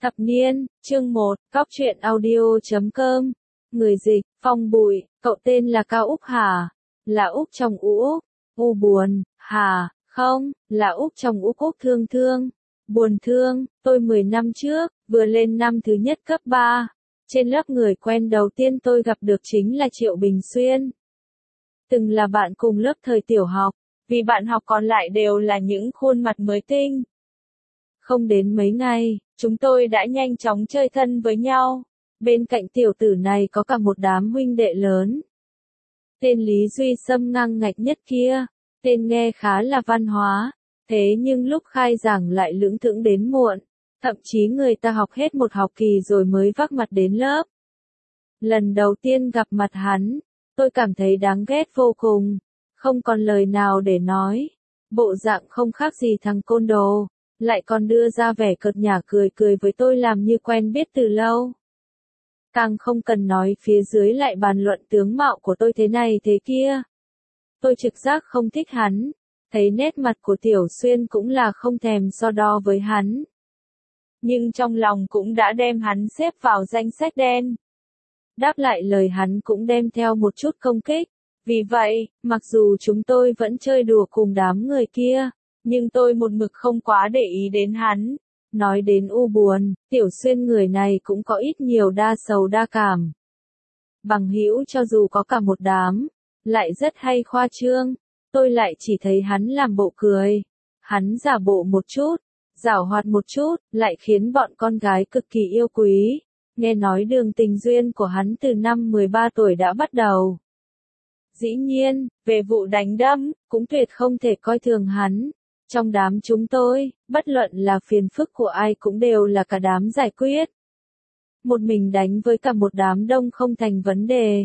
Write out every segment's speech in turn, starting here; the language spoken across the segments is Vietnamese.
Thập niên, chương 1, Cóc truyện audio.com. Người dịch, Phong Bụi, cậu tên là Cao Úc hả? Là Úc chồng Úc, u buồn, hả? Không, là Úc chồng Úc thương thương. Buồn thương, tôi 10 năm trước, vừa lên năm thứ nhất cấp 3. Trên lớp người quen đầu tiên tôi gặp được chính là Triệu Bình Xuyên. Từng là bạn cùng lớp thời tiểu học, vì bạn học còn lại đều là những khuôn mặt mới tinh. Không đến mấy ngày, chúng tôi đã nhanh chóng chơi thân với nhau. Bên cạnh tiểu tử này có cả một đám huynh đệ lớn. Tên Lý Duy Sâm ngang ngạch nhất kia, tên nghe khá là văn hóa, thế nhưng lúc khai giảng lại lững thững đến muộn, thậm chí người ta học hết một học kỳ rồi mới vác mặt đến lớp. Lần đầu tiên gặp mặt hắn, tôi cảm thấy đáng ghét vô cùng, không còn lời nào để nói. Bộ dạng không khác gì thằng côn đồ, lại còn đưa ra vẻ cợt nhả cười cười với tôi làm như quen biết từ lâu. Càng không cần nói phía dưới lại bàn luận tướng mạo của tôi thế này thế kia. Tôi trực giác không thích hắn, thấy nét mặt của Tiểu Xuyên cũng là không thèm so đo với hắn. Nhưng trong lòng cũng đã đem hắn xếp vào danh sách đen. Đáp lại lời hắn cũng đem theo một chút công kích. Vì vậy, mặc dù chúng tôi vẫn chơi đùa cùng đám người kia, nhưng tôi một mực không quá để ý đến hắn. Nói đến u buồn, Tiểu Xuyên người này cũng có ít nhiều đa sầu đa cảm. Bằng hữu cho dù có cả một đám, lại rất hay khoa trương, tôi lại chỉ thấy hắn làm bộ cười. Hắn giả bộ một chút, giảo hoạt một chút, lại khiến bọn con gái cực kỳ yêu quý. Nghe nói đường tình duyên của hắn từ năm 13 tuổi đã bắt đầu. Dĩ nhiên, về vụ đánh đấm, cũng tuyệt không thể coi thường hắn. Trong đám chúng tôi, bất luận là phiền phức của ai cũng đều là cả đám giải quyết. Một mình đánh với cả một đám đông không thành vấn đề.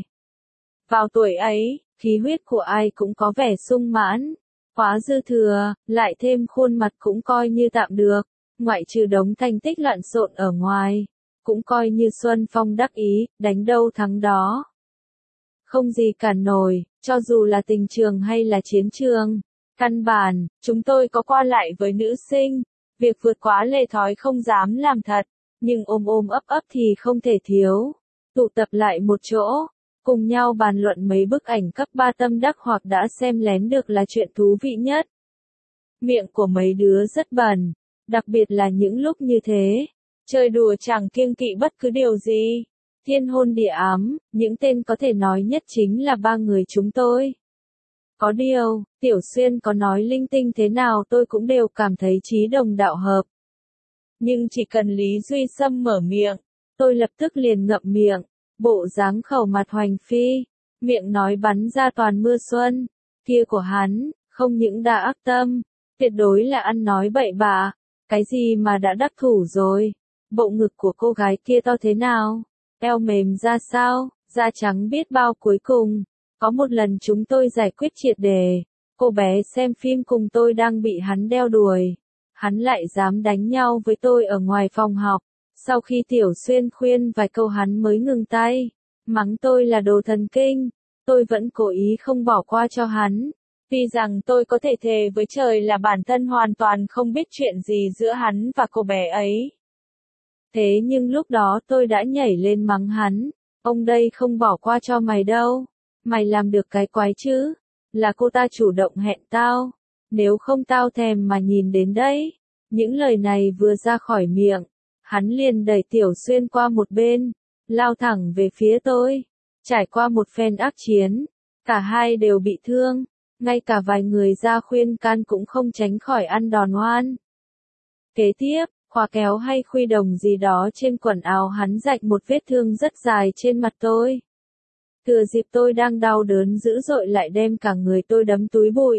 Vào tuổi ấy, khí huyết của ai cũng có vẻ sung mãn, quá dư thừa, lại thêm khuôn mặt cũng coi như tạm được, ngoại trừ đống thành tích lộn xộn ở ngoài, cũng coi như Xuân Phong đắc ý, đánh đâu thắng đó. Không gì cản nổi, cho dù là tình trường hay là chiến trường. Căn bản, chúng tôi có qua lại với nữ sinh, việc vượt quá lề thói không dám làm thật, nhưng ôm ôm ấp ấp thì không thể thiếu. Tụ tập lại một chỗ, cùng nhau bàn luận mấy bức ảnh cấp 3 tâm đắc hoặc đã xem lén được là chuyện thú vị nhất. Miệng của mấy đứa rất bẩn, đặc biệt là những lúc như thế, chơi đùa chẳng kiêng kỵ bất cứ điều gì. Thiên hôn địa ám, những tên có thể nói nhất chính là ba người chúng tôi. Có điều, Tiểu Xuyên có nói linh tinh thế nào tôi cũng đều cảm thấy chí đồng đạo hợp. Nhưng chỉ cần Lý Duy Sâm mở miệng, tôi lập tức liền ngậm miệng, bộ dáng khẩu mặt hoành phi, miệng nói bắn ra toàn mưa xuân, kia của hắn, không những đã ác tâm, tuyệt đối là ăn nói bậy bạ, cái gì mà đã đắc thủ rồi, bộ ngực của cô gái kia to thế nào, eo mềm ra sao, da trắng biết bao cuối cùng. Có một lần chúng tôi giải quyết triệt đề, cô bé xem phim cùng tôi đang bị hắn đeo đuổi. Hắn lại dám đánh nhau với tôi ở ngoài phòng học. Sau khi Tiểu Xuyên khuyên vài câu hắn mới ngừng tay, mắng tôi là đồ thần kinh. Tôi vẫn cố ý không bỏ qua cho hắn. Tuy rằng tôi có thể thề với trời là bản thân hoàn toàn không biết chuyện gì giữa hắn và cô bé ấy. Thế nhưng lúc đó tôi đã nhảy lên mắng hắn. Ông đây không bỏ qua cho mày đâu. Mày làm được cái quái chứ, là cô ta chủ động hẹn tao, nếu không tao thèm mà nhìn đến đấy. Những lời này vừa ra khỏi miệng, hắn liền đẩy Tiểu Xuyên qua một bên, lao thẳng về phía tôi. Trải qua một phen ác chiến, cả hai đều bị thương, ngay cả vài người ra khuyên can cũng không tránh khỏi ăn đòn oan. Kế tiếp, khóa kéo hay khuy đồng gì đó trên quần áo hắn rạch một vết thương rất dài trên mặt tôi. Thừa dịp tôi đang đau đớn dữ dội lại đem cả người tôi đấm túi bụi.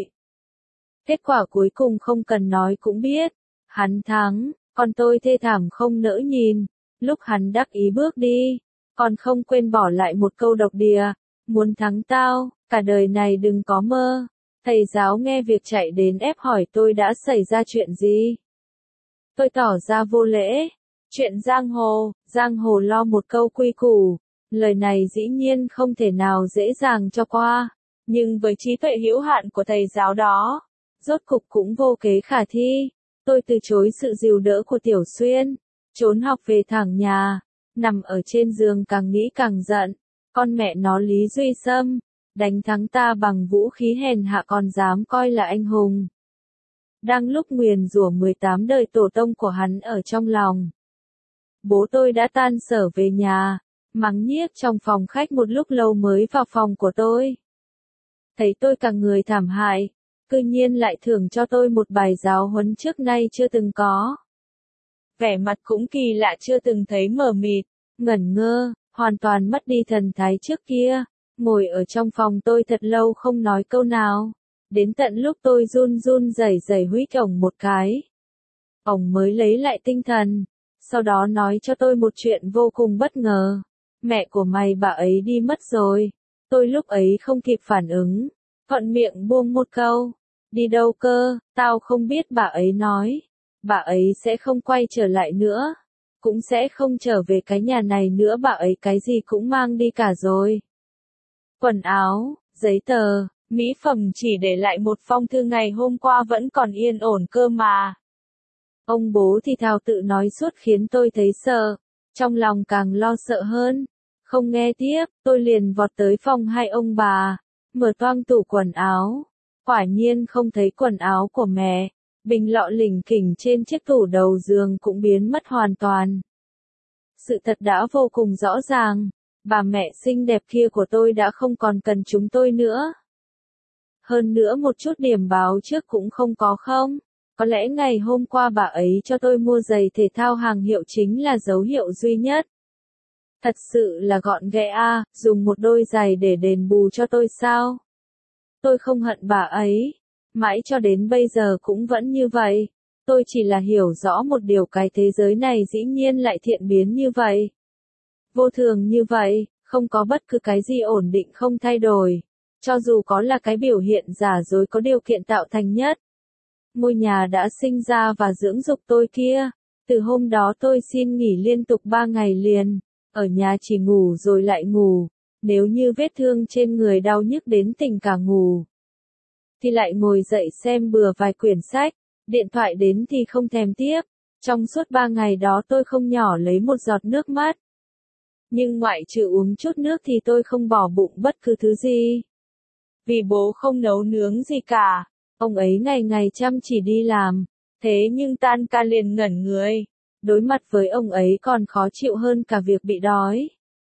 Kết quả cuối cùng không cần nói cũng biết. Hắn thắng, còn tôi thê thảm không nỡ nhìn. Lúc hắn đắc ý bước đi, còn không quên bỏ lại một câu độc địa. Muốn thắng tao, cả đời này đừng có mơ. Thầy giáo nghe việc chạy đến ép hỏi tôi đã xảy ra chuyện gì. Tôi tỏ ra vô lễ. Chuyện giang hồ lo một câu quy củ. Lời này dĩ nhiên không thể nào dễ dàng cho qua, nhưng với trí tuệ hữu hạn của thầy giáo đó, rốt cục cũng vô kế khả thi. Tôi từ chối sự dìu đỡ của Tiểu Xuyên, Trốn học về thẳng nhà, nằm ở trên giường càng nghĩ càng giận. Con mẹ nó Lý Duy Sâm, đánh thắng ta bằng vũ khí hèn hạ còn dám coi là anh hùng. Đang lúc nguyền rủa 18 đời tổ tông của hắn ở trong lòng. Bố tôi đã tan sở về nhà, mắng nhiếc trong phòng khách một lúc lâu mới vào phòng của tôi. Thấy tôi cả người thảm hại, cư nhiên lại thưởng cho tôi một bài giáo huấn trước nay chưa từng có. Vẻ mặt cũng kỳ lạ chưa từng thấy mờ mịt, ngẩn ngơ, hoàn toàn mất đi thần thái trước kia, ngồi ở trong phòng tôi thật lâu không nói câu nào. Đến tận lúc tôi run run rẩy rẩy huýt ổng một cái. Ổng mới lấy lại tinh thần, sau đó nói cho tôi một chuyện vô cùng bất ngờ. Mẹ của mày bà ấy đi mất rồi. Tôi lúc ấy không kịp phản ứng, thuận miệng buông một câu. Đi đâu cơ, tao không biết bà ấy nói. Bà ấy sẽ không quay trở lại nữa. Cũng sẽ không trở về cái nhà này nữa, bà ấy cái gì cũng mang đi cả rồi. Quần áo, giấy tờ, mỹ phẩm chỉ để lại một phong thư ngày hôm qua vẫn còn yên ổn cơ mà. Ông bố thì thào tự nói suốt khiến tôi thấy sợ, trong lòng càng lo sợ hơn. Không nghe tiếp, tôi liền vọt tới phòng hai ông bà, mở toang tủ quần áo. Quả nhiên không thấy quần áo của mẹ, bình lọ lỉnh kỉnh trên chiếc tủ đầu giường cũng biến mất hoàn toàn. Sự thật đã vô cùng rõ ràng, bà mẹ xinh đẹp kia của tôi đã không còn cần chúng tôi nữa. Hơn nữa một chút điểm báo trước cũng không có không? Có lẽ ngày hôm qua bà ấy cho tôi mua giày thể thao hàng hiệu chính là dấu hiệu duy nhất. Thật sự là gọn ghẽ a, dùng một đôi giày để đền bù cho tôi sao? Tôi không hận bà ấy, mãi cho đến bây giờ cũng vẫn như vậy. Tôi chỉ là hiểu rõ một điều, cái thế giới này dĩ nhiên lại thiện biến như vậy. Vô thường như vậy, không có bất cứ cái gì ổn định không thay đổi. Cho dù có là cái biểu hiện giả dối có điều kiện tạo thành nhất. Ngôi nhà đã sinh ra và dưỡng dục tôi kia. Từ hôm đó tôi xin nghỉ liên tục 3 ngày liền. Ở nhà chỉ ngủ rồi lại ngủ. Nếu như vết thương trên người đau nhức đến tỉnh cả ngủ, thì lại ngồi dậy xem bừa vài quyển sách. Điện thoại đến thì không thèm tiếp. Trong suốt 3 ngày đó tôi không nhỏ lấy một giọt nước mắt. Nhưng ngoại trừ uống chút nước thì tôi không bỏ bụng bất cứ thứ gì. Vì bố không nấu nướng gì cả. Ông ấy ngày ngày chăm chỉ đi làm. Thế nhưng tan ca liền ngẩn người. Đối mặt với ông ấy còn khó chịu hơn cả việc bị đói.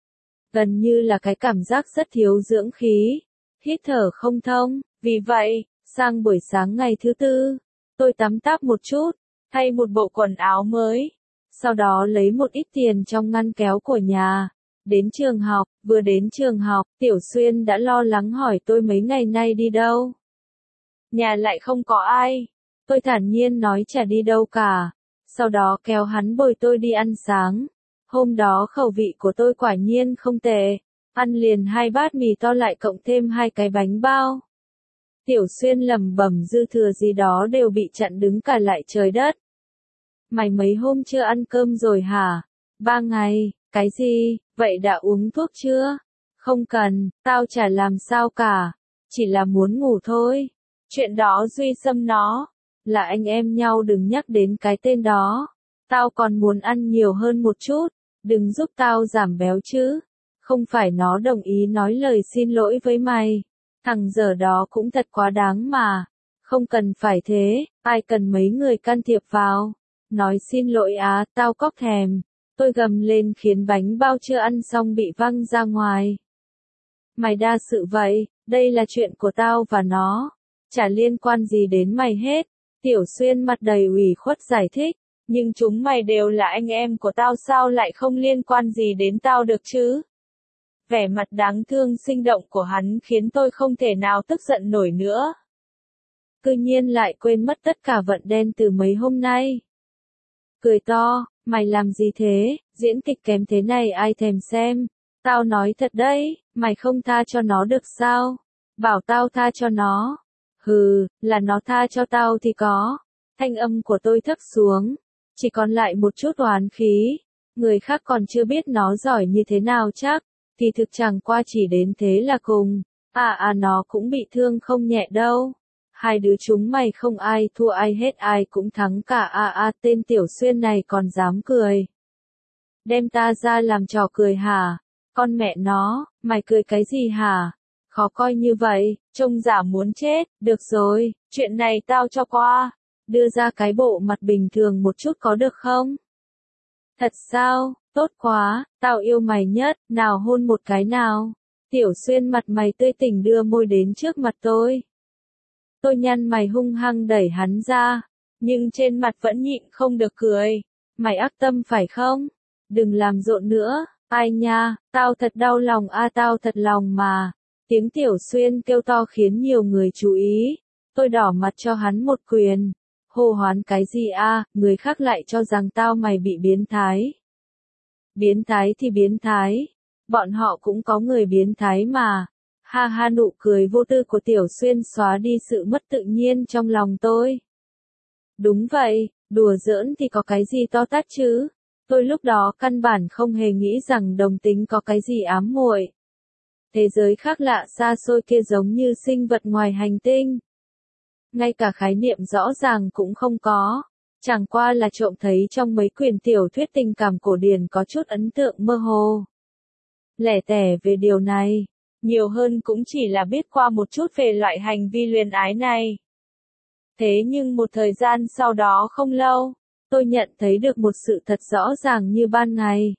Gần như là cái cảm giác rất thiếu dưỡng khí. Hít thở không thông. Vì vậy, sang buổi sáng ngày thứ tư, tôi tắm táp một chút, thay một bộ quần áo mới. Sau đó lấy một ít tiền trong ngăn kéo của nhà. Đến trường học, vừa đến trường học, Tiểu Xuyên đã lo lắng hỏi tôi mấy ngày nay đi đâu. Nhà lại không có ai. Tôi thản nhiên nói chả đi đâu cả. Sau đó kéo hắn bồi tôi đi ăn sáng. Hôm đó khẩu vị của tôi quả nhiên không tệ. Ăn liền 2 bát mì to lại cộng thêm 2 cái bánh bao. Tiểu Xuyên lẩm bẩm dư thừa gì đó đều bị chặn đứng cả lại trời đất. Mày mấy hôm chưa ăn cơm rồi hả? 3 ngày, cái gì, vậy đã uống thuốc chưa? Không cần, tao chả làm sao cả, chỉ là muốn ngủ thôi. Chuyện đó Duy Sâm nó, là anh em nhau đừng nhắc đến cái tên đó. Tao còn muốn ăn nhiều hơn một chút, đừng giúp tao giảm béo chứ. Không phải nó đồng ý nói lời xin lỗi với mày. Thằng dở đó cũng thật quá đáng mà. Không cần phải thế, ai cần mấy người can thiệp vào. Nói xin lỗi á, tao cóc thèm. Tôi gầm lên khiến bánh bao chưa ăn xong bị văng ra ngoài. Mày đa sự vậy, đây là chuyện của tao và nó. Chả liên quan gì đến mày hết. Tiểu Xuyên mặt đầy ủy khuất giải thích. Nhưng chúng mày đều là anh em của tao, sao lại không liên quan gì đến tao được chứ? Vẻ mặt đáng thương sinh động của hắn khiến tôi không thể nào tức giận nổi nữa. Cư nhiên lại quên mất tất cả vận đen từ mấy hôm nay. Cười to, mày làm gì thế, diễn kịch kém thế này ai thèm xem. Tao nói thật đấy, mày không tha cho nó được sao? Bảo tao tha cho nó. Hừ, là nó tha cho tao thì có. Thanh âm của tôi thấp xuống, chỉ còn lại một chút oán khí. Người khác còn chưa biết nó giỏi như thế nào chắc, thì thực chẳng qua chỉ đến thế là cùng. Nó cũng bị thương không nhẹ đâu. Hai đứa chúng mày không ai thua ai hết, ai cũng thắng cả. Tên Tiểu Xuyên này còn dám cười. Đem ta ra làm trò cười hả? Con mẹ nó, mày cười cái gì hả? Khó coi như vậy, trông giả muốn chết. Được rồi, chuyện này tao cho qua. Đưa ra cái bộ mặt bình thường một chút có được không? Thật sao? Tốt quá, tao yêu mày nhất, nào hôn một cái nào. Tiểu Xuyên mặt mày tươi tỉnh đưa môi đến trước mặt tôi. Tôi nhăn mày hung hăng đẩy hắn ra, nhưng trên mặt vẫn nhịn không được cười. Mày ác tâm phải không? Đừng làm rộn nữa. Ai nha, tao thật đau lòng tao thật lòng mà. Tiếng Tiểu Xuyên kêu to khiến nhiều người chú ý. Tôi đỏ mặt cho hắn một quyền. Hô hoán cái gì người khác lại cho rằng tao mày bị biến thái. Biến thái thì biến thái. Bọn họ cũng có người biến thái mà. Ha ha, nụ cười vô tư của Tiểu Xuyên xóa đi sự mất tự nhiên trong lòng tôi. Đúng vậy, đùa giỡn thì có cái gì to tát chứ. Tôi lúc đó căn bản không hề nghĩ rằng đồng tính có cái gì ám muội. Thế giới khác lạ xa xôi kia giống như sinh vật ngoài hành tinh. Ngay cả khái niệm rõ ràng cũng không có. Chẳng qua là trộm thấy trong mấy quyển tiểu thuyết tình cảm cổ điển có chút ấn tượng mơ hồ. Lẻ tẻ về điều này. Nhiều hơn cũng chỉ là biết qua một chút về loại hành vi luyến ái này. Thế nhưng một thời gian sau đó không lâu, tôi nhận thấy được một sự thật rõ ràng như ban ngày.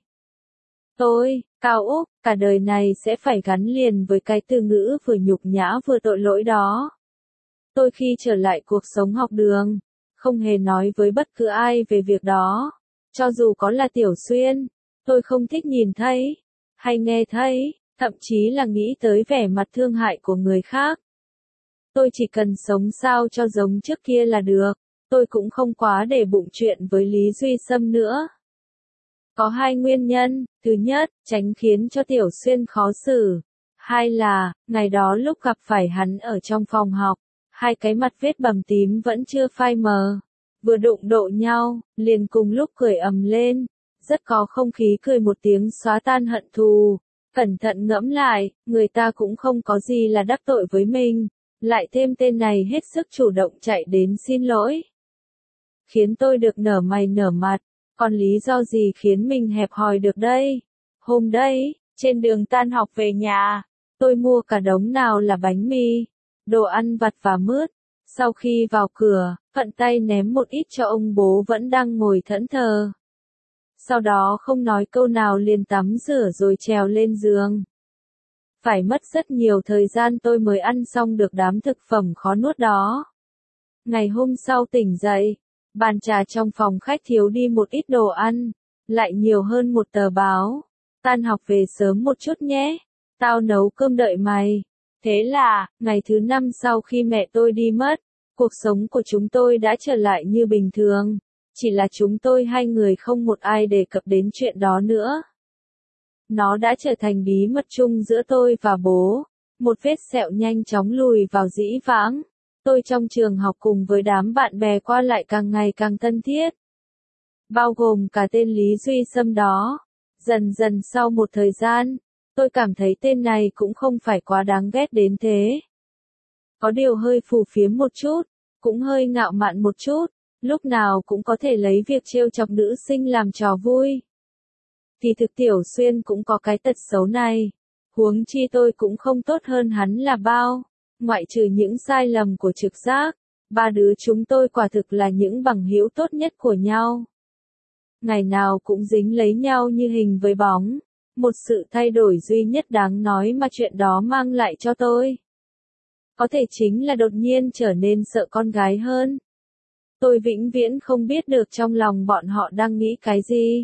Tôi, Cao Úc, cả đời này sẽ phải gắn liền với cái từ ngữ vừa nhục nhã vừa tội lỗi đó. Tôi khi trở lại cuộc sống học đường, không hề nói với bất cứ ai về việc đó. Cho dù có là Tiểu Xuyên, tôi không thích nhìn thấy, hay nghe thấy, thậm chí là nghĩ tới vẻ mặt thương hại của người khác. Tôi chỉ cần sống sao cho giống trước kia là được. Tôi cũng không quá để bụng chuyện với Lý Duy Sâm nữa. Có hai nguyên nhân. Thứ nhất, tránh khiến cho Tiểu Xuyên khó xử. Hai là, ngày đó lúc gặp phải hắn ở trong phòng học, hai cái mặt vết bầm tím vẫn chưa phai mờ. Vừa đụng độ nhau, liền cùng lúc cười ầm lên. Rất có không khí cười một tiếng xóa tan hận thù. Cẩn thận ngẫm lại, người ta cũng không có gì là đắc tội với mình. Lại thêm tên này hết sức chủ động chạy đến xin lỗi. Khiến tôi được nở mày nở mặt. Còn lý do gì khiến mình hẹp hòi được đây? Hôm đấy, trên đường tan học về nhà, tôi mua cả đống nào là bánh mì, đồ ăn vặt và mứt. Sau khi vào cửa, thuận tay ném một ít cho ông bố vẫn đang ngồi thẫn thờ. Sau đó không nói câu nào liền tắm rửa rồi trèo lên giường. Phải mất rất nhiều thời gian tôi mới ăn xong được đám thực phẩm khó nuốt đó. Ngày hôm sau tỉnh dậy, bàn trà trong phòng khách thiếu đi một ít đồ ăn, lại nhiều hơn một tờ báo. Tan học về sớm một chút nhé, tao nấu cơm đợi mày. Thế là, ngày thứ 5 sau khi mẹ tôi đi mất, cuộc sống của chúng tôi đã trở lại như bình thường. Chỉ là chúng tôi hai người không một ai đề cập đến chuyện đó nữa. Nó đã trở thành bí mật chung giữa tôi và bố. Một vết sẹo nhanh chóng lùi vào dĩ vãng. Tôi trong trường học cùng với đám bạn bè qua lại càng ngày càng thân thiết. Bao gồm cả tên Lý Duy Sâm đó. Dần dần sau một thời gian, tôi cảm thấy tên này cũng không phải quá đáng ghét đến thế. Có điều hơi phù phiếm một chút, cũng hơi ngạo mạn một chút, lúc nào cũng có thể lấy việc trêu chọc nữ sinh làm trò vui. Thì thực Tiểu Xuyên cũng có cái tật xấu này. Huống chi tôi cũng không tốt hơn hắn là bao. Ngoại trừ những sai lầm của trực giác, ba đứa chúng tôi quả thực là những bằng hữu tốt nhất của nhau. Ngày nào cũng dính lấy nhau như hình với bóng. Một sự thay đổi duy nhất đáng nói mà chuyện đó mang lại cho tôi, có thể chính là đột nhiên trở nên sợ con gái hơn. Tôi vĩnh viễn không biết được trong lòng bọn họ đang nghĩ cái gì.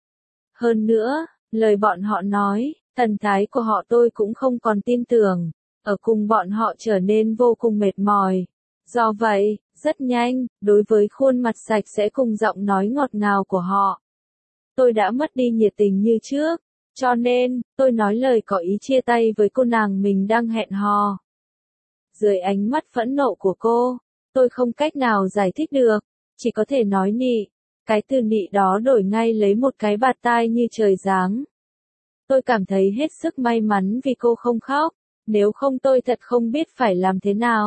Hơn nữa, lời bọn họ nói, thần thái của họ tôi cũng không còn tin tưởng. Ở cùng bọn họ trở nên vô cùng mệt mỏi. Do vậy, rất nhanh, đối với khuôn mặt sạch sẽ cùng giọng nói ngọt ngào của họ, tôi đã mất đi nhiệt tình như trước. Cho nên, tôi nói lời có ý chia tay với cô nàng mình đang hẹn hò. Dưới ánh mắt phẫn nộ của cô, tôi không cách nào giải thích được, chỉ có thể nói nị. Cái từ nị đó đổi ngay lấy một cái bạt tai như trời giáng. Tôi cảm thấy hết sức may mắn vì cô không khóc, nếu không tôi thật không biết phải làm thế nào.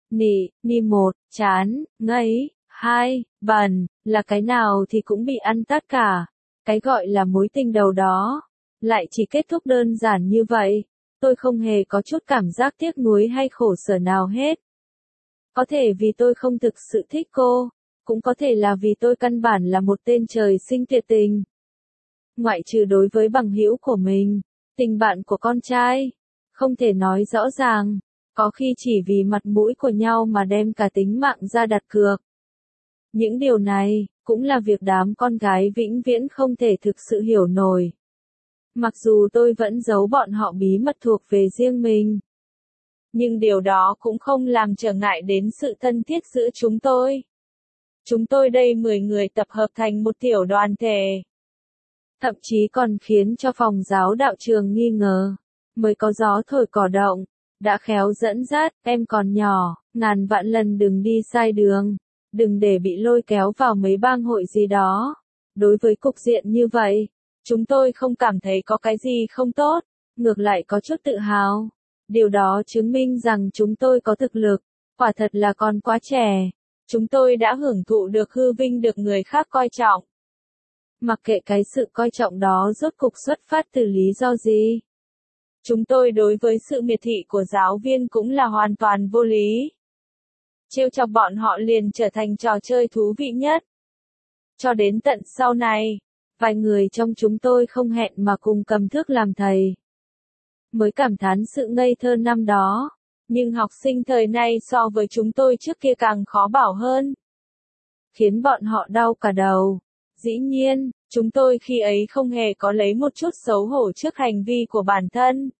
Ni một, chán, ngấy, hai, bẩn, là cái nào thì cũng bị ăn tát cả. Cái gọi là mối tình đầu đó, lại chỉ kết thúc đơn giản như vậy. Tôi không hề có chút cảm giác tiếc nuối hay khổ sở nào hết. Có thể vì tôi không thực sự thích cô, cũng có thể là vì tôi căn bản là một tên trời sinh tuyệt tình. Ngoại trừ đối với bằng hữu của mình, tình bạn của con trai, không thể nói rõ ràng, có khi chỉ vì mặt mũi của nhau mà đem cả tính mạng ra đặt cược. Những điều này, cũng là việc đám con gái vĩnh viễn không thể thực sự hiểu nổi. Mặc dù tôi vẫn giấu bọn họ bí mật thuộc về riêng mình. Nhưng điều đó cũng không làm trở ngại đến sự thân thiết giữa chúng tôi. Chúng tôi đây 10 người tập hợp thành một tiểu đoàn thể. Thậm chí còn khiến cho phòng giáo đạo trường nghi ngờ. Mới có gió thổi cỏ động, đã khéo dẫn dắt, em còn nhỏ, ngàn vạn lần đừng đi sai đường. Đừng để bị lôi kéo vào mấy bang hội gì đó. Đối với cục diện như vậy, chúng tôi không cảm thấy có cái gì không tốt, ngược lại có chút tự hào. Điều đó chứng minh rằng chúng tôi có thực lực, quả thật là còn quá trẻ. Chúng tôi đã hưởng thụ được hư vinh được người khác coi trọng. Mặc kệ cái sự coi trọng đó rốt cục xuất phát từ lý do gì. Chúng tôi đối với sự miệt thị của giáo viên cũng là hoàn toàn vô lý. Trêu chọc bọn họ liền trở thành trò chơi thú vị nhất. Cho đến tận sau này, vài người trong chúng tôi không hẹn mà cùng cầm thước làm thầy. Mới cảm thán sự ngây thơ năm đó, nhưng học sinh thời nay so với chúng tôi trước kia càng khó bảo hơn. Khiến bọn họ đau cả đầu. Dĩ nhiên, chúng tôi khi ấy không hề có lấy một chút xấu hổ trước hành vi của bản thân.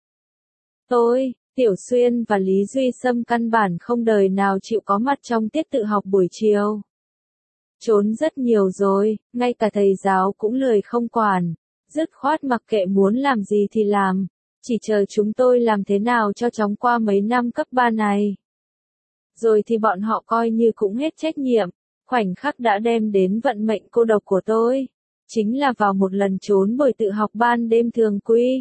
Tôi, Tiểu Xuyên và Lý Duy Sâm căn bản không đời nào chịu có mặt trong tiết tự học buổi chiều. Trốn rất nhiều rồi, ngay cả thầy giáo cũng lười không quản, dứt khoát mặc kệ muốn làm gì thì làm, chỉ chờ chúng tôi làm thế nào cho chóng qua mấy năm cấp 3 này. Rồi thì bọn họ coi như cũng hết trách nhiệm, khoảnh khắc đã đem đến vận mệnh cô độc của tôi, chính là vào một lần trốn buổi tự học ban đêm thường quy.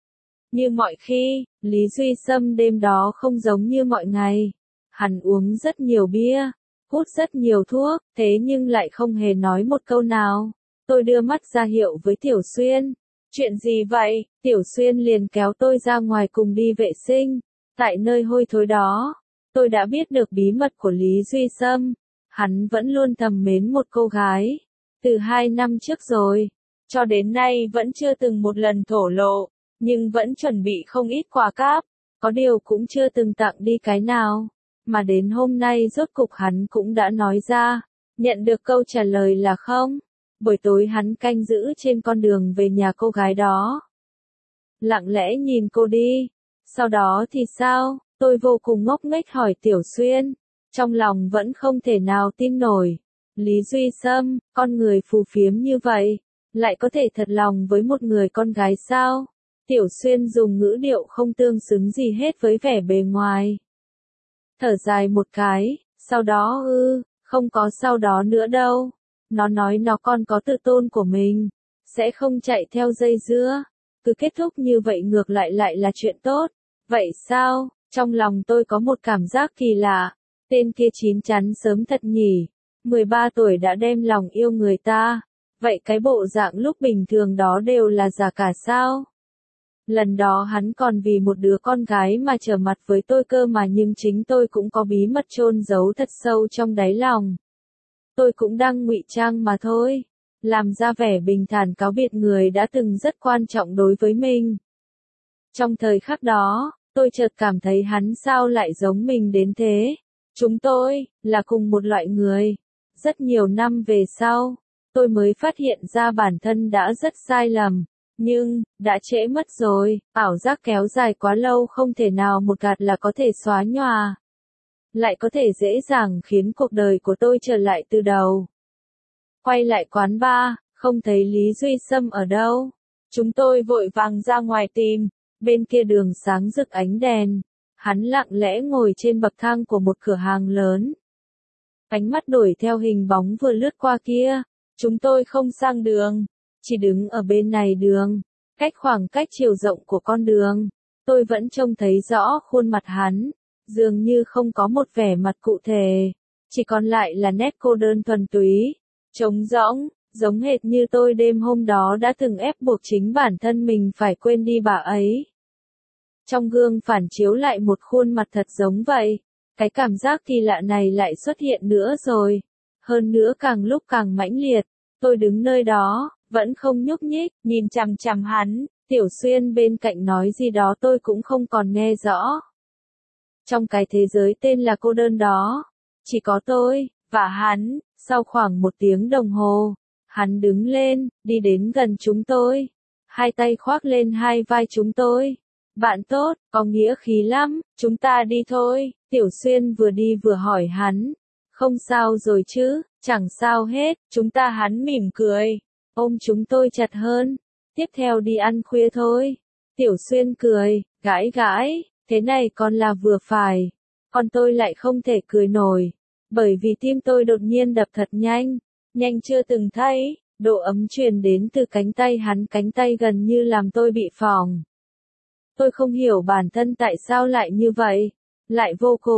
Như mọi khi, Lý Duy Sâm đêm đó không giống như mọi ngày. Hắn uống rất nhiều bia, hút rất nhiều thuốc, thế nhưng lại không hề nói một câu nào. Tôi đưa mắt ra hiệu với Tiểu Xuyên. Chuyện gì vậy? Tiểu Xuyên liền kéo tôi ra ngoài cùng đi vệ sinh. Tại nơi hôi thối đó, tôi đã biết được bí mật của Lý Duy Sâm. Hắn vẫn luôn thầm mến một cô gái. Từ 2 năm trước rồi, cho đến nay vẫn chưa từng một lần thổ lộ. Nhưng vẫn chuẩn bị không ít quà cáp, có điều cũng chưa từng tặng đi cái nào, mà đến hôm nay rốt cục hắn cũng đã nói ra, nhận được câu trả lời là không. Buổi tối hắn canh giữ trên con đường về nhà cô gái đó. Lặng lẽ nhìn cô đi, sau đó thì sao, tôi vô cùng ngốc nghếch hỏi Tiểu Xuyên, trong lòng vẫn không thể nào tin nổi. Lý Duy Sâm, con người phù phiếm như vậy, lại có thể thật lòng với một người con gái sao? Tiểu Xuyên dùng ngữ điệu không tương xứng gì hết với vẻ bề ngoài. Thở dài một cái, sau đó không có sau đó nữa đâu. Nó nói nó còn có tự tôn của mình, sẽ không chạy theo dây dưa. Cứ kết thúc như vậy ngược lại là chuyện tốt. Vậy sao? Trong lòng tôi có một cảm giác kỳ lạ. Tên kia chín chắn sớm thật nhỉ. 13 tuổi đã đem lòng yêu người ta. Vậy cái bộ dạng lúc bình thường đó đều là giả cả sao? Lần đó hắn còn vì một đứa con gái mà trở mặt với tôi cơ mà, nhưng chính tôi cũng có bí mật chôn giấu thật sâu trong đáy lòng. Tôi cũng đang ngụy trang mà thôi, làm ra vẻ bình thản cáo biệt người đã từng rất quan trọng đối với mình. Trong thời khắc đó, tôi chợt cảm thấy hắn sao lại giống mình đến thế. Chúng tôi là cùng một loại người. Rất nhiều năm về sau, tôi mới phát hiện ra bản thân đã rất sai lầm. Nhưng, đã trễ mất rồi, ảo giác kéo dài quá lâu không thể nào một gạt là có thể xóa nhòa. Lại có thể dễ dàng khiến cuộc đời của tôi trở lại từ đầu. Quay lại quán bar, không thấy Lý Duy Sâm ở đâu. Chúng tôi vội vàng ra ngoài tìm, bên kia đường sáng rực ánh đèn. Hắn lặng lẽ ngồi trên bậc thang của một cửa hàng lớn. Ánh mắt đuổi theo hình bóng vừa lướt qua kia. Chúng tôi không sang đường. Chỉ đứng ở bên này đường, cách khoảng cách chiều rộng của con đường, tôi vẫn trông thấy rõ khuôn mặt hắn. dường như không có một vẻ mặt cụ thể, chỉ còn lại là nét cô đơn thuần túy, trống rỗng, giống hệt như tôi đêm hôm đó đã từng ép buộc chính bản thân mình phải quên đi bà ấy. Trong gương phản chiếu lại một khuôn mặt thật giống vậy, cái cảm giác kỳ lạ này lại xuất hiện nữa rồi, hơn nữa càng lúc càng mãnh liệt, tôi đứng nơi đó, vẫn không nhúc nhích, nhìn chằm chằm hắn, Tiểu Xuyên bên cạnh nói gì đó tôi cũng không còn nghe rõ. Trong cái thế giới tên là cô đơn đó, chỉ có tôi, và hắn, sau khoảng 1 tiếng đồng hồ, hắn đứng lên, đi đến gần chúng tôi, hai tay khoác lên hai vai chúng tôi. Bạn tốt, có nghĩa khí lắm, chúng ta đi thôi, Tiểu Xuyên vừa đi vừa hỏi hắn. Không sao rồi chứ, chẳng sao hết, chúng ta hắn mỉm cười, ôm chúng tôi chặt hơn. Tiếp theo đi ăn khuya thôi. Tiểu Xuyên cười, gãi gãi, thế này còn là vừa phải. Còn tôi lại không thể cười nổi, bởi vì tim tôi đột nhiên đập thật nhanh, nhanh chưa từng thấy, độ ấm truyền đến từ cánh tay hắn, cánh tay gần như làm tôi bị phỏng. Tôi không hiểu bản thân tại sao lại như vậy, lại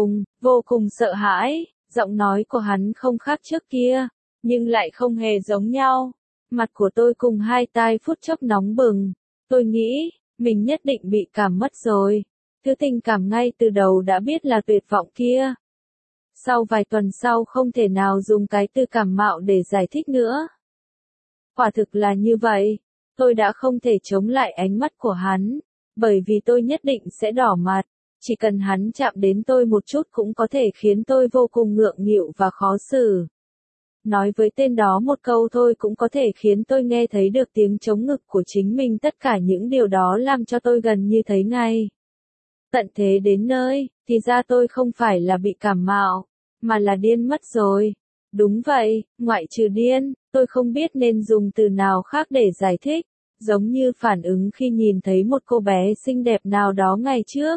vô cùng sợ hãi, giọng nói của hắn không khác trước kia, nhưng lại không hề giống nhau. Mặt của tôi cùng hai tai phút chốc nóng bừng, tôi nghĩ, mình nhất định bị cảm mất rồi, thứ tình cảm ngay từ đầu đã biết là tuyệt vọng kia. Sau vài tuần sau không thể nào dùng cái từ cảm mạo để giải thích nữa. Quả thực là như vậy, tôi đã không thể chống lại ánh mắt của hắn, bởi vì tôi nhất định sẽ đỏ mặt, chỉ cần hắn chạm đến tôi một chút cũng có thể khiến tôi vô cùng ngượng nghịu và khó xử. Nói với tên đó một câu thôi cũng có thể khiến tôi nghe thấy được tiếng trống ngực của chính mình, tất cả những điều đó làm cho tôi gần như thấy ngay. Tận thế đến nơi, thì ra tôi không phải là bị cảm mạo, mà là điên mất rồi. Đúng vậy, ngoại trừ điên, tôi không biết nên dùng từ nào khác để giải thích, giống như phản ứng khi nhìn thấy một cô bé xinh đẹp nào đó ngày trước.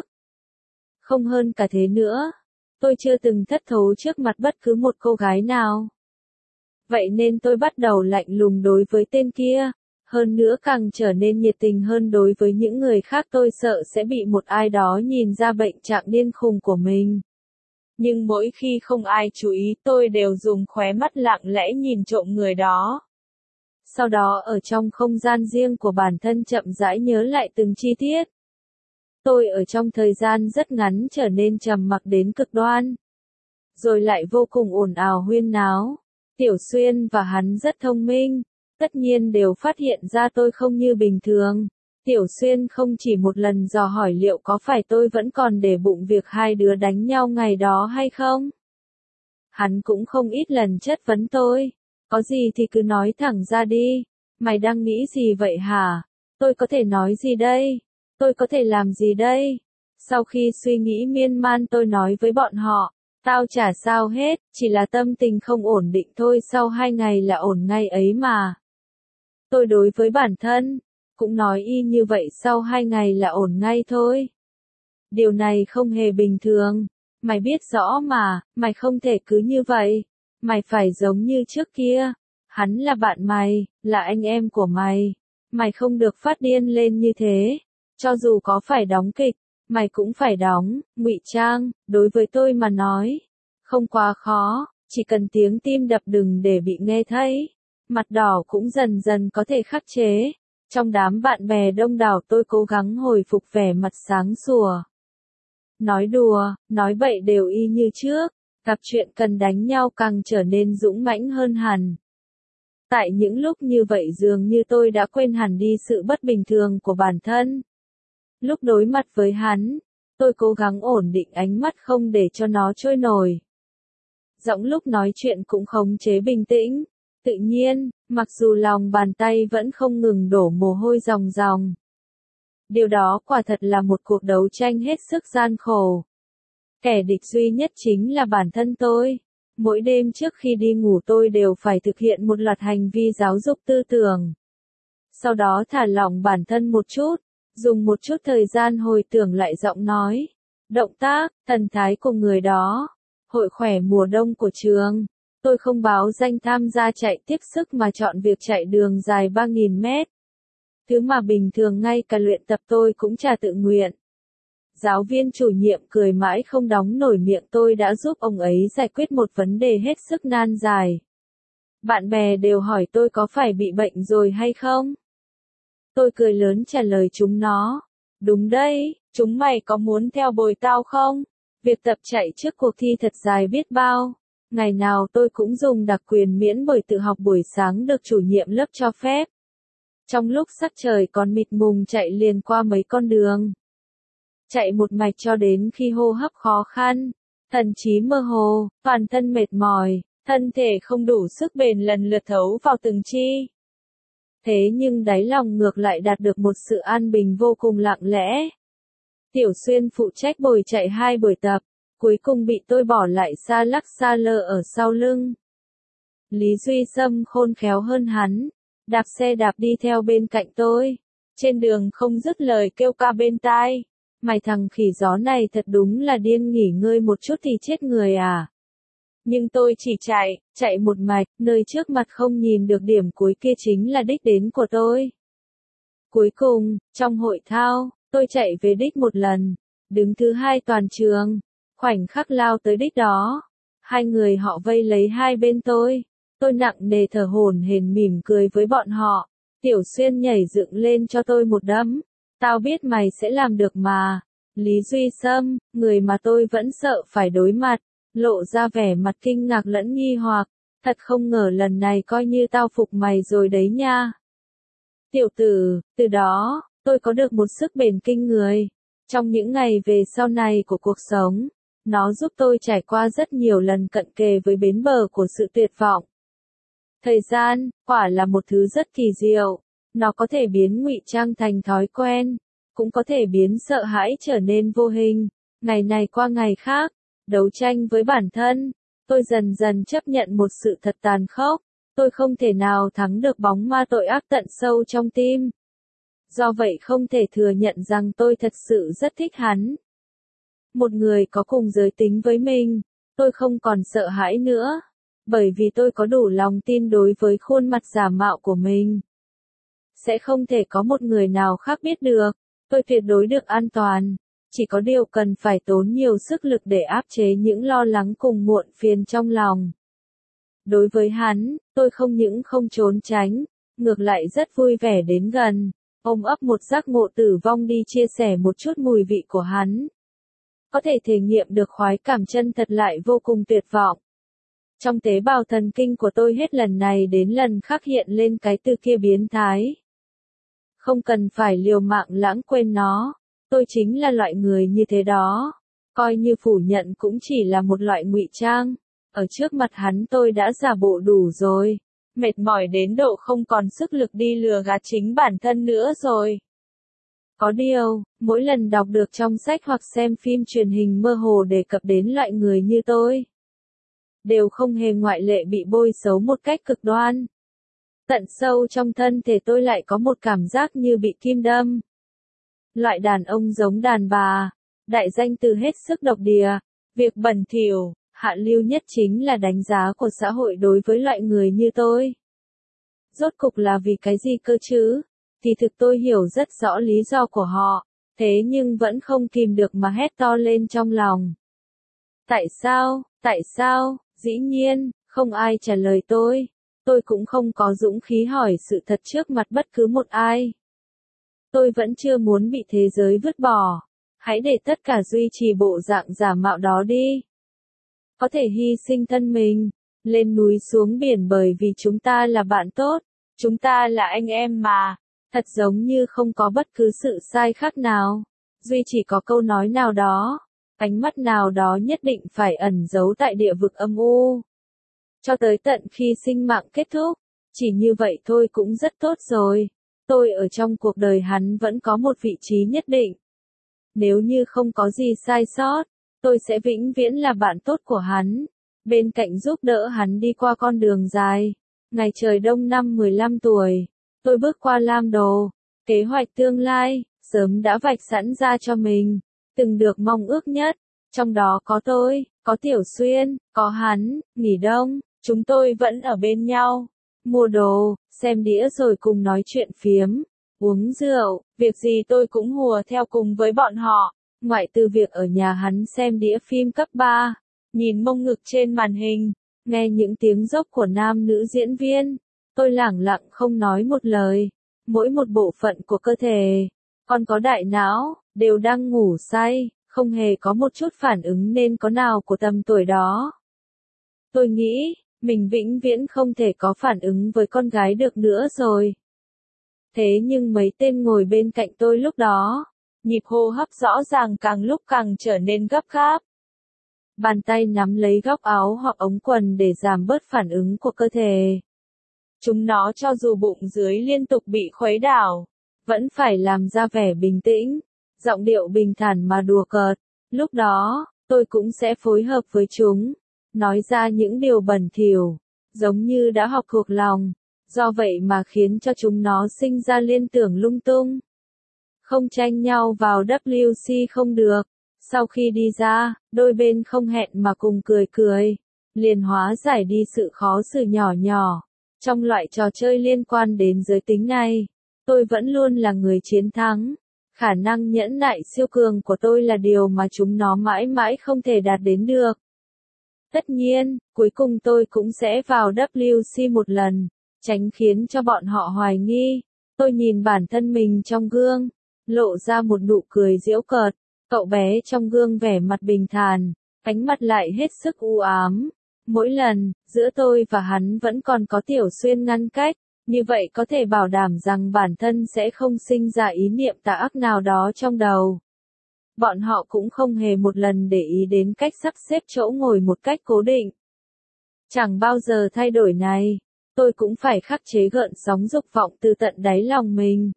Không hơn cả thế nữa, tôi chưa từng thất thố trước mặt bất cứ một cô gái nào. Vậy nên tôi bắt đầu lạnh lùng đối với tên kia, hơn nữa càng trở nên nhiệt tình hơn đối với những người khác. Tôi sợ sẽ bị một ai đó nhìn ra bệnh trạng điên khùng của mình. Nhưng mỗi khi không ai chú ý tôi đều dùng khóe mắt lặng lẽ nhìn trộm người đó. Sau đó ở trong không gian riêng của bản thân chậm rãi nhớ lại từng chi tiết. Tôi ở trong thời gian rất ngắn trở nên trầm mặc đến cực đoan. Rồi lại vô cùng ồn ào huyên náo. Tiểu Xuyên và hắn rất thông minh, tất nhiên đều phát hiện ra tôi không như bình thường. Tiểu Xuyên không chỉ một lần dò hỏi liệu có phải tôi vẫn còn để bụng việc hai đứa đánh nhau ngày đó hay không. Hắn cũng không ít lần chất vấn tôi, có gì thì cứ nói thẳng ra đi, mày đang nghĩ gì vậy hả? Tôi có thể nói gì đây? Tôi có thể làm gì đây? Sau khi suy nghĩ miên man tôi nói với bọn họ, tao chả sao hết, chỉ là tâm tình không ổn định thôi, sau 2 ngày là ổn ngay ấy mà. Tôi đối với bản thân, cũng nói y như vậy, sau 2 ngày là ổn ngay thôi. Điều này không hề bình thường, mày biết rõ mà, mày không thể cứ như vậy, mày phải giống như trước kia, hắn là bạn mày, là anh em của mày, mày không được phát điên lên như thế, cho dù có phải đóng kịch, mày cũng phải đóng, ngụy trang, đối với tôi mà nói, không quá khó, chỉ cần tiếng tim đập đừng để bị nghe thấy, mặt đỏ cũng dần dần có thể khắc chế. Trong đám bạn bè đông đảo tôi cố gắng hồi phục vẻ mặt sáng sủa. Nói đùa, nói bậy đều y như trước, gặp chuyện cần đánh nhau càng trở nên dũng mãnh hơn hẳn. Tại những lúc như vậy dường như tôi đã quên hẳn đi sự bất bình thường của bản thân. Lúc đối mặt với hắn, tôi cố gắng ổn định ánh mắt không để cho nó trôi nổi. Giọng lúc nói chuyện cũng khống chế bình tĩnh, tự nhiên, mặc dù lòng bàn tay vẫn không ngừng đổ mồ hôi ròng ròng. Điều đó quả thật là một cuộc đấu tranh hết sức gian khổ. Kẻ địch duy nhất chính là bản thân tôi. Mỗi đêm trước khi đi ngủ tôi đều phải thực hiện một loạt hành vi giáo dục tư tưởng. Sau đó thả lỏng bản thân một chút, dùng một chút thời gian hồi tưởng lại giọng nói, động tác, thần thái của người đó. Hội khỏe mùa đông của trường, tôi không báo danh tham gia chạy tiếp sức mà chọn việc chạy đường dài 3.000 mét. Thứ mà bình thường ngay cả luyện tập tôi cũng chả tự nguyện. Giáo viên chủ nhiệm cười mãi không đóng nổi miệng, tôi đã giúp ông ấy giải quyết một vấn đề hết sức nan giải. Bạn bè đều hỏi tôi có phải bị bệnh rồi hay không? Tôi cười lớn trả lời chúng nó. Đúng đấy, chúng mày có muốn theo bồi tao không? Việc tập chạy trước cuộc thi thật dài biết bao. Ngày nào tôi cũng dùng đặc quyền miễn bởi tự học buổi sáng được chủ nhiệm lớp cho phép. Trong lúc sắc trời còn mịt mùng chạy liền qua mấy con đường. Chạy một mạch cho đến khi hô hấp khó khăn, thần trí mơ hồ, toàn thân mệt mỏi, thân thể không đủ sức bền lần lượt thấu vào từng chi. Thế nhưng đáy lòng ngược lại đạt được một sự an bình vô cùng lặng lẽ. Tiểu Xuyên phụ trách bồi chạy 2 buổi tập, cuối cùng bị tôi bỏ lại xa lắc xa lơ ở sau lưng. Lý Duy Sâm khôn khéo hơn hắn, đạp xe đạp đi theo bên cạnh tôi. Trên đường không dứt lời kêu ca bên tai. Mày thằng khỉ gió này thật đúng là điên, nghỉ ngơi một chút thì chết người à. Nhưng tôi chỉ chạy một mạch, nơi trước mặt không nhìn được điểm cuối kia chính là đích đến của tôi. Cuối cùng, trong hội thao, tôi chạy về đích một lần, đứng thứ 2 toàn trường, khoảnh khắc lao tới đích đó. 2 người họ vây lấy hai bên tôi nặng nề thở hổn hển mỉm cười với bọn họ. Tiểu Xuyên nhảy dựng lên cho tôi một đấm. Tao biết mày sẽ làm được mà. Lý Duy Sâm, người mà tôi vẫn sợ phải đối mặt, lộ ra vẻ mặt kinh ngạc lẫn nghi hoặc. Thật không ngờ lần này coi như tao phục mày rồi đấy nha. Tiểu tử, từ đó, tôi có được một sức bền kinh người. Trong những ngày về sau này của cuộc sống, nó giúp tôi trải qua rất nhiều lần cận kề với bến bờ của sự tuyệt vọng. Thời gian, quả là một thứ rất kỳ diệu. Nó có thể biến ngụy trang thành thói quen, cũng có thể biến sợ hãi trở nên vô hình. Ngày này qua ngày khác, đấu tranh với bản thân, tôi dần dần chấp nhận một sự thật tàn khốc. Tôi không thể nào thắng được bóng ma tội ác tận sâu trong tim. Do vậy không thể thừa nhận rằng tôi thật sự rất thích hắn. Một người có cùng giới tính với mình, tôi không còn sợ hãi nữa. Bởi vì tôi có đủ lòng tin đối với khuôn mặt giả mạo của mình. Sẽ không thể có một người nào khác biết được. Tôi tuyệt đối được an toàn. Chỉ có điều cần phải tốn nhiều sức lực để áp chế những lo lắng cùng muộn phiền trong lòng. Đối với hắn, tôi không những không trốn tránh, ngược lại rất vui vẻ đến gần, ôm ấp một giác ngộ tử vong đi chia sẻ một chút mùi vị của hắn. Có thể thể nghiệm được khoái cảm chân thật lại vô cùng tuyệt vọng. Trong tế bào thần kinh của tôi hết lần này đến lần khác hiện lên cái từ kia biến thái. Không cần phải liều mạng lãng quên nó. Tôi chính là loại người như thế đó. Coi như phủ nhận cũng chỉ là một loại ngụy trang. Ở trước mặt hắn tôi đã giả bộ đủ rồi. Mệt mỏi đến độ không còn sức lực đi lừa gạt chính bản thân nữa rồi. Có điều, mỗi lần đọc được trong sách hoặc xem phim truyền hình mơ hồ đề cập đến loại người như tôi, đều không hề ngoại lệ bị bôi xấu một cách cực đoan. Tận sâu trong thân thể tôi lại có một cảm giác như bị kim đâm. Loại đàn ông giống đàn bà, đại danh từ hết sức độc địa, việc bẩn thỉu, hạ lưu nhất chính là đánh giá của xã hội đối với loại người như tôi. Rốt cục là vì cái gì cơ chứ? Thì thực tôi hiểu rất rõ lý do của họ, thế nhưng vẫn không kìm được mà hét to lên trong lòng. Tại sao, dĩ nhiên, không ai trả lời tôi cũng không có dũng khí hỏi sự thật trước mặt bất cứ một ai. Tôi vẫn chưa muốn bị thế giới vứt bỏ, hãy để tất cả duy trì bộ dạng giả mạo đó đi. Có thể hy sinh thân mình, lên núi xuống biển bởi vì chúng ta là bạn tốt, chúng ta là anh em mà, thật giống như không có bất cứ sự sai khác nào, duy chỉ có câu nói nào đó, ánh mắt nào đó nhất định phải ẩn giấu tại địa vực âm u. Cho tới tận khi sinh mạng kết thúc, chỉ như vậy thôi cũng rất tốt rồi. Tôi ở trong cuộc đời hắn vẫn có một vị trí nhất định. Nếu như không có gì sai sót, tôi sẽ vĩnh viễn là bạn tốt của hắn, bên cạnh giúp đỡ hắn đi qua con đường dài. Ngày trời đông năm 15 tuổi, tôi bước qua Lam Đồ, kế hoạch tương lai, sớm đã vạch sẵn ra cho mình, từng được mong ước nhất, trong đó có tôi, có Tiểu Xuyên, có hắn, nghỉ đông, chúng tôi vẫn ở bên nhau, mua đồ, xem đĩa rồi cùng nói chuyện phiếm, uống rượu, việc gì tôi cũng hùa theo cùng với bọn họ. Ngoại trừ việc ở nhà hắn xem đĩa phim cấp 3, nhìn mông ngực trên màn hình, nghe những tiếng dốc của nam nữ diễn viên, tôi lẳng lặng không nói một lời. Mỗi một bộ phận của cơ thể, còn có đại não, đều đang ngủ say, không hề có một chút phản ứng nên có nào của tầm tuổi đó. Tôi nghĩ, mình vĩnh viễn không thể có phản ứng với con gái được nữa rồi. Thế nhưng mấy tên ngồi bên cạnh tôi lúc đó, nhịp hô hấp rõ ràng càng lúc càng trở nên gấp gáp. Bàn tay nắm lấy góc áo hoặc ống quần để giảm bớt phản ứng của cơ thể. Chúng nó cho dù bụng dưới liên tục bị khuấy đảo, vẫn phải làm ra vẻ bình tĩnh, giọng điệu bình thản mà đùa cợt. Lúc đó, tôi cũng sẽ phối hợp với chúng, nói ra những điều bẩn thỉu, giống như đã học thuộc lòng, do vậy mà khiến cho chúng nó sinh ra liên tưởng lung tung. Không tranh nhau vào WC không được. Sau khi đi ra, đôi bên không hẹn mà cùng cười cười, liền hóa giải đi sự khó xử nhỏ nhỏ. Trong loại trò chơi liên quan đến giới tính này, tôi vẫn luôn là người chiến thắng. Khả năng nhẫn nại siêu cường của tôi là điều mà chúng nó mãi mãi không thể đạt đến được. Tất nhiên, cuối cùng tôi cũng sẽ vào WC một lần, tránh khiến cho bọn họ hoài nghi. Tôi nhìn bản thân mình trong gương, lộ ra một nụ cười giễu cợt. Cậu bé trong gương vẻ mặt bình thản, ánh mắt lại hết sức u ám. Mỗi lần, giữa tôi và hắn vẫn còn có Tiểu Xuyên ngăn cách, như vậy có thể bảo đảm rằng bản thân sẽ không sinh ra ý niệm tà ác nào đó trong đầu. Bọn họ cũng không hề một lần để ý đến cách sắp xếp chỗ ngồi một cách cố định. Chẳng bao giờ thay đổi này, tôi cũng phải khắc chế gợn sóng dục vọng từ tận đáy lòng mình.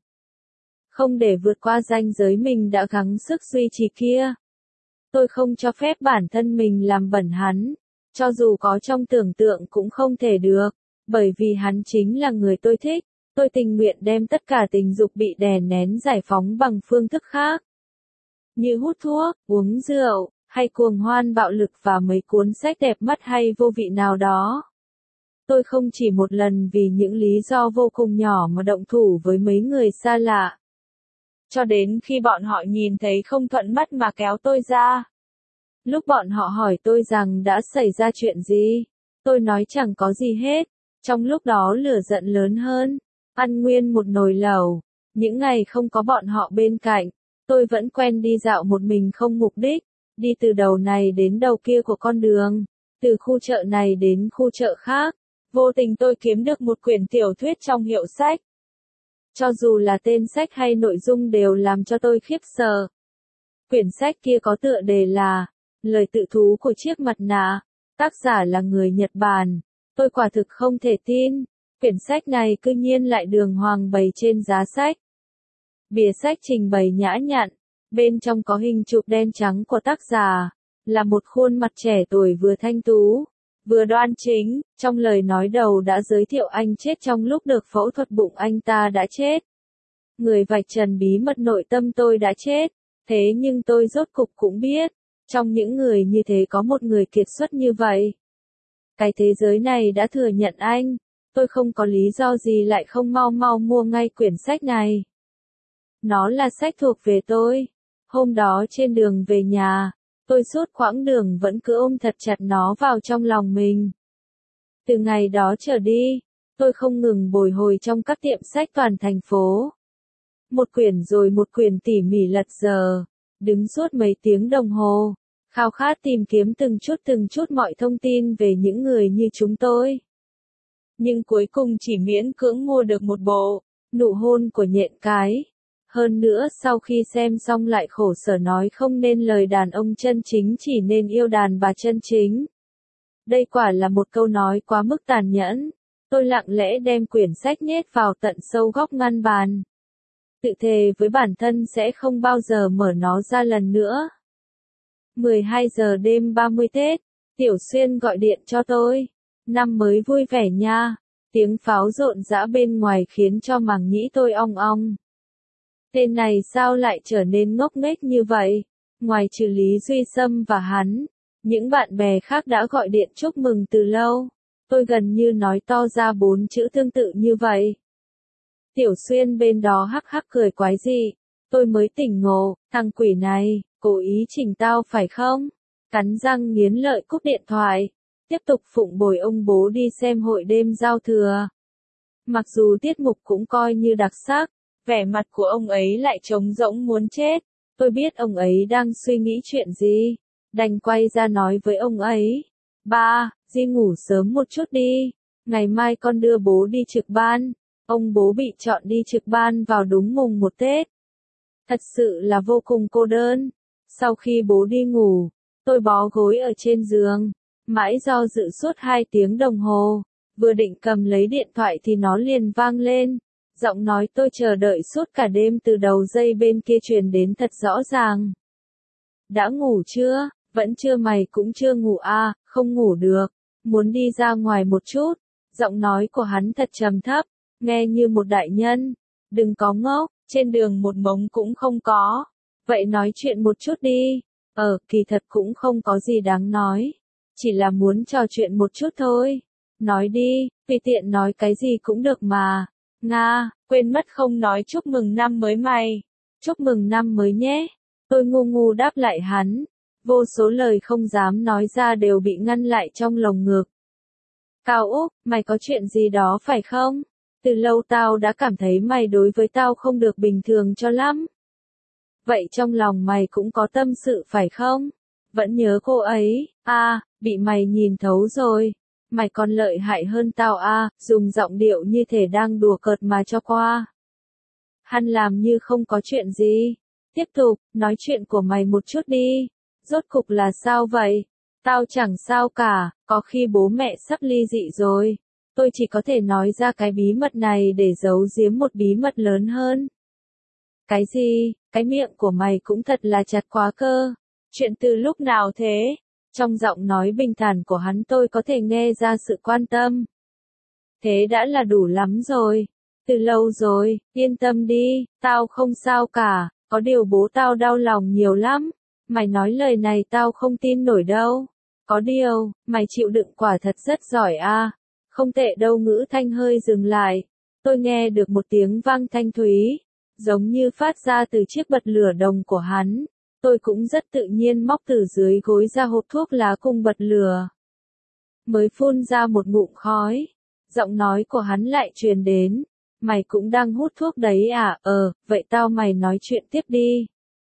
Không để vượt qua ranh giới mình đã gắng sức duy trì kia. Tôi không cho phép bản thân mình làm bẩn hắn, cho dù có trong tưởng tượng cũng không thể được, bởi vì hắn chính là người tôi thích. Tôi tình nguyện đem tất cả tình dục bị đè nén giải phóng bằng phương thức khác. Như hút thuốc, uống rượu, hay cuồng hoan bạo lực và mấy cuốn sách đẹp mắt hay vô vị nào đó. Tôi không chỉ một lần vì những lý do vô cùng nhỏ mà động thủ với mấy người xa lạ. Cho đến khi bọn họ nhìn thấy không thuận mắt mà kéo tôi ra. Lúc bọn họ hỏi tôi rằng đã xảy ra chuyện gì, tôi nói chẳng có gì hết. Trong lúc đó lửa giận lớn hơn, ăn nguyên một nồi lẩu. Những ngày không có bọn họ bên cạnh, tôi vẫn quen đi dạo một mình không mục đích, đi từ đầu này đến đầu kia của con đường, từ khu chợ này đến khu chợ khác. Vô tình tôi kiếm được một quyển tiểu thuyết trong hiệu sách. Cho dù là tên sách hay nội dung đều làm cho tôi khiếp sợ. Quyển sách kia có tựa đề là Lời tự thú của chiếc mặt nạ, tác giả là người Nhật Bản. Tôi quả thực không thể tin, quyển sách này cư nhiên lại đường hoàng bày trên giá sách. Bìa sách trình bày nhã nhặn, bên trong có hình chụp đen trắng của tác giả, là một khuôn mặt trẻ tuổi vừa thanh tú, vừa đoan chính. Trong lời nói đầu đã giới thiệu anh chết trong lúc được phẫu thuật bụng, anh ta đã chết. Người vạch trần bí mật nội tâm tôi đã chết, thế nhưng tôi rốt cục cũng biết, trong những người như thế có một người kiệt xuất như vậy. Cái thế giới này đã thừa nhận anh, tôi không có lý do gì lại không mau mau mua ngay quyển sách này. Nó là sách thuộc về tôi. Hôm đó trên đường về nhà, tôi suốt quãng đường vẫn cứ ôm thật chặt nó vào trong lòng mình. Từ ngày đó trở đi, tôi không ngừng bồi hồi trong các tiệm sách toàn thành phố. Một quyển rồi một quyển tỉ mỉ lật dở, đứng suốt mấy tiếng đồng hồ, khao khát tìm kiếm từng chút mọi thông tin về những người như chúng tôi. Nhưng cuối cùng chỉ miễn cưỡng mua được một bộ, Nụ hôn của nhện cái. Hơn nữa sau khi xem xong lại khổ sở nói không nên lời đàn ông chân chính chỉ nên yêu đàn bà chân chính. Đây quả là một câu nói quá mức tàn nhẫn. Tôi lặng lẽ đem quyển sách nhét vào tận sâu góc ngăn bàn. Tự thề với bản thân sẽ không bao giờ mở nó ra lần nữa. 12 giờ đêm 30 Tết, Tiểu Xuyên gọi điện cho tôi. Năm mới vui vẻ nha. Tiếng pháo rộn rã bên ngoài khiến cho màng nhĩ tôi ong ong. Tên này sao lại trở nên ngốc nghếch như vậy? Ngoài trừ Lý Duy Sâm và hắn, những bạn bè khác đã gọi điện chúc mừng từ lâu. Tôi gần như nói to ra 4 chữ tương tự như vậy. Tiểu Xuyên bên đó hắc hắc cười quái dị. Tôi mới tỉnh ngộ, thằng quỷ này, Cố ý chỉnh tao phải không? Cắn răng nghiến lợi cúp điện thoại. Tiếp tục phụng bồi ông bố đi xem hội đêm giao thừa. Mặc dù tiết mục cũng coi như đặc sắc, vẻ mặt của ông ấy lại trống rỗng muốn chết. Tôi biết ông ấy đang suy nghĩ chuyện gì. Đành quay ra nói với ông ấy. Ba, Di ngủ sớm một chút đi. Ngày mai con đưa bố đi trực ban. Ông bố bị chọn đi trực ban vào đúng mùng 1 Tết. Thật sự là vô cùng cô đơn. Sau khi bố đi ngủ, tôi bó gối ở trên giường. Mãi do dự suốt 2 tiếng đồng hồ. Vừa định cầm lấy điện thoại thì nó liền vang lên. Giọng nói tôi chờ đợi suốt cả đêm từ đầu dây bên kia truyền đến thật rõ ràng. Đã ngủ chưa? Vẫn chưa, mày cũng chưa ngủ à? Không ngủ được. Muốn đi ra ngoài một chút. Giọng nói của hắn thật trầm thấp, nghe như một đại nhân. Đừng có ngốc, trên đường một mống cũng không có. Vậy nói chuyện một chút đi. Kỳ thật cũng không có gì đáng nói. Chỉ là muốn trò chuyện một chút thôi. Nói đi, tùy tiện nói cái gì cũng được mà. Nga, quên mất không nói chúc mừng năm mới mày. Chúc mừng năm mới nhé. Tôi ngu ngu đáp lại hắn. Vô số lời không dám nói ra đều bị ngăn lại trong lồng ngực. Cao Úc, mày có chuyện gì đó phải không? Từ lâu tao đã cảm thấy mày đối với tao không được bình thường cho lắm. Vậy trong lòng mày cũng có tâm sự phải không? Vẫn nhớ cô ấy, bị mày nhìn thấu rồi. Mày còn lợi hại hơn tao dùng giọng điệu như thể đang đùa cợt mà cho qua. Hắn làm như không có chuyện gì. Tiếp tục, nói chuyện của mày một chút đi. Rốt cục là sao vậy? Tao chẳng sao cả, có khi bố mẹ sắp ly dị rồi. Tôi chỉ có thể nói ra cái bí mật này để giấu giếm một bí mật lớn hơn. Cái gì? Cái miệng của mày cũng thật là chặt quá cơ. Chuyện từ lúc nào thế? Trong giọng nói bình thản của hắn tôi có thể nghe ra sự quan tâm. Thế đã là đủ lắm rồi. Từ lâu rồi, yên tâm đi, tao không sao cả, có điều bố tao đau lòng nhiều lắm. Mày nói lời này tao không tin nổi đâu. Có điều, mày chịu đựng quả thật rất giỏi Không tệ đâu. Ngữ thanh hơi dừng lại. Tôi nghe được một tiếng vang thanh thúy, giống như phát ra từ chiếc bật lửa đồng của hắn. Tôi cũng rất tự nhiên móc từ dưới gối ra hộp thuốc lá cùng bật lửa. Mới phun ra một ngụm khói, giọng nói của hắn lại truyền đến. Mày cũng đang hút thuốc đấy à? Vậy tao mày nói chuyện tiếp đi.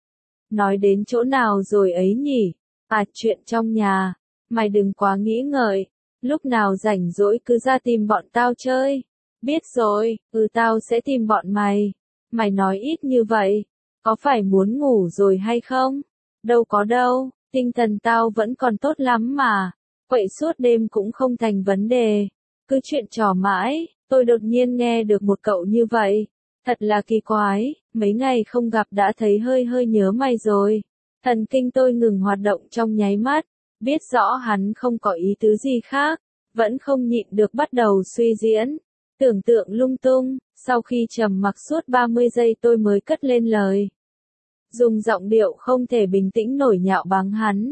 Nói đến chỗ nào rồi ấy nhỉ? Chuyện trong nhà. Mày đừng quá nghĩ ngợi. Lúc nào rảnh rỗi cứ ra tìm bọn tao chơi. Biết rồi, tao sẽ tìm bọn mày. Mày nói ít như vậy. Có phải muốn ngủ rồi hay không? Đâu có đâu, tinh thần tao vẫn còn tốt lắm mà. Quậy suốt đêm cũng không thành vấn đề. Cứ chuyện trò mãi, tôi đột nhiên nghe được một cậu như vậy. Thật là kỳ quái, mấy ngày không gặp đã thấy hơi hơi nhớ mày rồi. Thần kinh tôi ngừng hoạt động trong nháy mắt. Biết rõ hắn không có ý tứ gì khác. Vẫn không nhịn được bắt đầu suy diễn. Tưởng tượng lung tung, sau khi trầm mặc suốt 30 giây tôi mới cất lên lời. Dùng giọng điệu không thể bình tĩnh nổi nhạo báng hắn.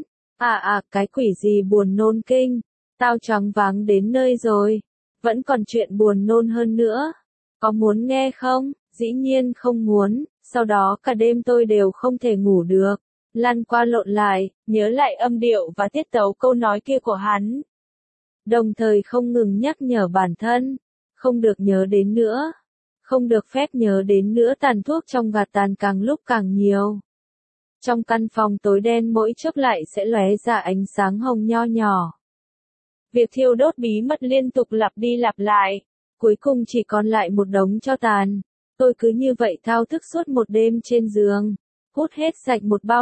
Cái quỷ gì buồn nôn kinh. Tao choáng váng đến nơi rồi. Vẫn còn chuyện buồn nôn hơn nữa. Có muốn nghe không? Dĩ nhiên không muốn. Sau đó cả đêm tôi đều không thể ngủ được. Lăn qua lộn lại, nhớ lại âm điệu và tiết tấu câu nói kia của hắn. Đồng thời không ngừng nhắc nhở bản thân. Không được nhớ đến nữa. Không được phép nhớ đến nữa. Tàn thuốc trong gạt tàn càng lúc càng nhiều. Trong căn phòng tối đen mỗi chốc lại sẽ lóe ra ánh sáng hồng nho nhỏ. Việc thiêu đốt bí mật liên tục lặp đi lặp lại. Cuối cùng chỉ còn lại một đống tro tàn. Tôi cứ như vậy thao thức suốt một đêm trên giường. Hút hết sạch một bao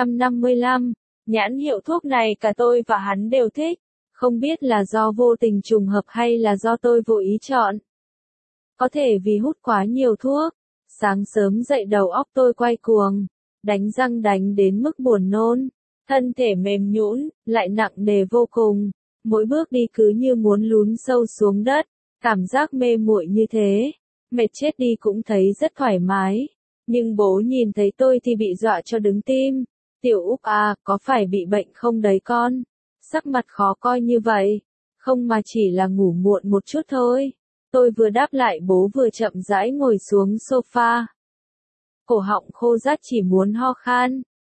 555. Nhãn hiệu thuốc này cả tôi và hắn đều thích. Không biết là do vô tình trùng hợp hay là do tôi vô ý chọn. Có thể vì hút quá nhiều thuốc. Sáng sớm dậy đầu óc tôi quay cuồng. Đánh răng đánh đến mức buồn nôn. Thân thể mềm nhũn, lại nặng nề vô cùng. Mỗi bước đi cứ như muốn lún sâu xuống đất. Cảm giác mê muội như thế. Mệt chết đi cũng thấy rất thoải mái. Nhưng bố nhìn thấy tôi thì bị dọa cho đứng tim. Tiểu Úc có phải bị bệnh không đấy con? Sắc mặt khó coi như vậy. Không mà chỉ là ngủ muộn một chút thôi. Tôi vừa đáp lại bố vừa chậm rãi ngồi xuống sofa. Cổ họng khô rát chỉ muốn ho khan.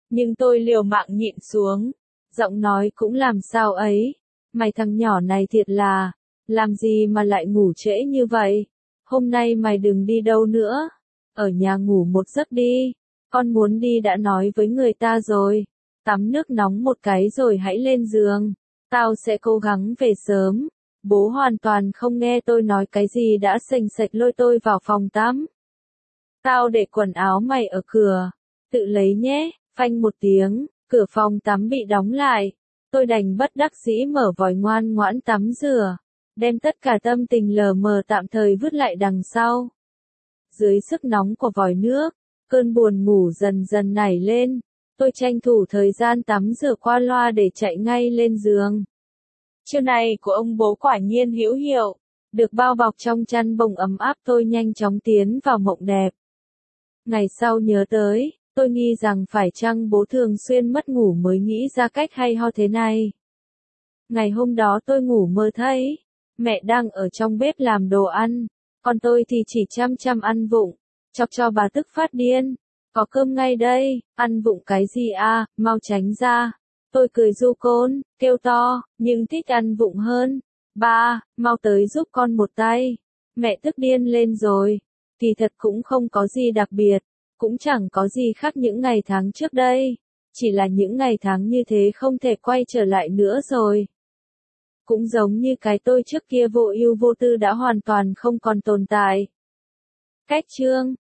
Nhưng tôi liều mạng nhịn xuống. Giọng nói cũng làm sao ấy. Mày thằng nhỏ này thiệt là, làm gì mà lại ngủ trễ như vậy? Hôm nay mày đừng đi đâu nữa. Ở nhà ngủ một giấc đi. Con muốn đi đã nói với người ta rồi. Tắm nước nóng một cái rồi hãy lên giường. Tao sẽ cố gắng về sớm. Bố hoàn toàn không nghe tôi nói cái gì đã sềnh sệch lôi tôi vào phòng tắm. Tao để quần áo mày ở cửa. Tự lấy nhé. Phanh một tiếng, cửa phòng tắm bị đóng lại. Tôi đành bất đắc dĩ mở vòi ngoan ngoãn tắm rửa. Đem tất cả tâm tình lờ mờ tạm thời vứt lại đằng sau. Dưới sức nóng của vòi nước, cơn buồn ngủ dần dần nảy lên. Tôi tranh thủ thời gian tắm rửa qua loa để chạy ngay lên giường. Chiêu này của ông bố quả nhiên hữu hiệu. Được bao bọc trong chăn bông ấm áp tôi nhanh chóng tiến vào mộng đẹp. Ngày sau nhớ tới, tôi nghi rằng phải chăng bố thường xuyên mất ngủ mới nghĩ ra cách hay ho thế này. Ngày hôm đó tôi ngủ mơ thấy, mẹ đang ở trong bếp làm đồ ăn, còn tôi thì chỉ chăm chăm ăn vụng, chọc cho bà tức phát điên. Có cơm ngay đây, ăn vụng cái gì à, mau tránh ra. Tôi cười ru côn, kêu to, nhưng thích ăn vụng hơn. Ba, mau tới giúp con một tay. Mẹ tức điên lên rồi. Kỳ thật cũng không có gì đặc biệt, cũng chẳng có gì khác những ngày tháng trước đây. Chỉ là những ngày tháng như thế không thể quay trở lại nữa rồi. Cũng giống như cái tôi trước kia vô ưu vô tư đã hoàn toàn không còn tồn tại. Cách chương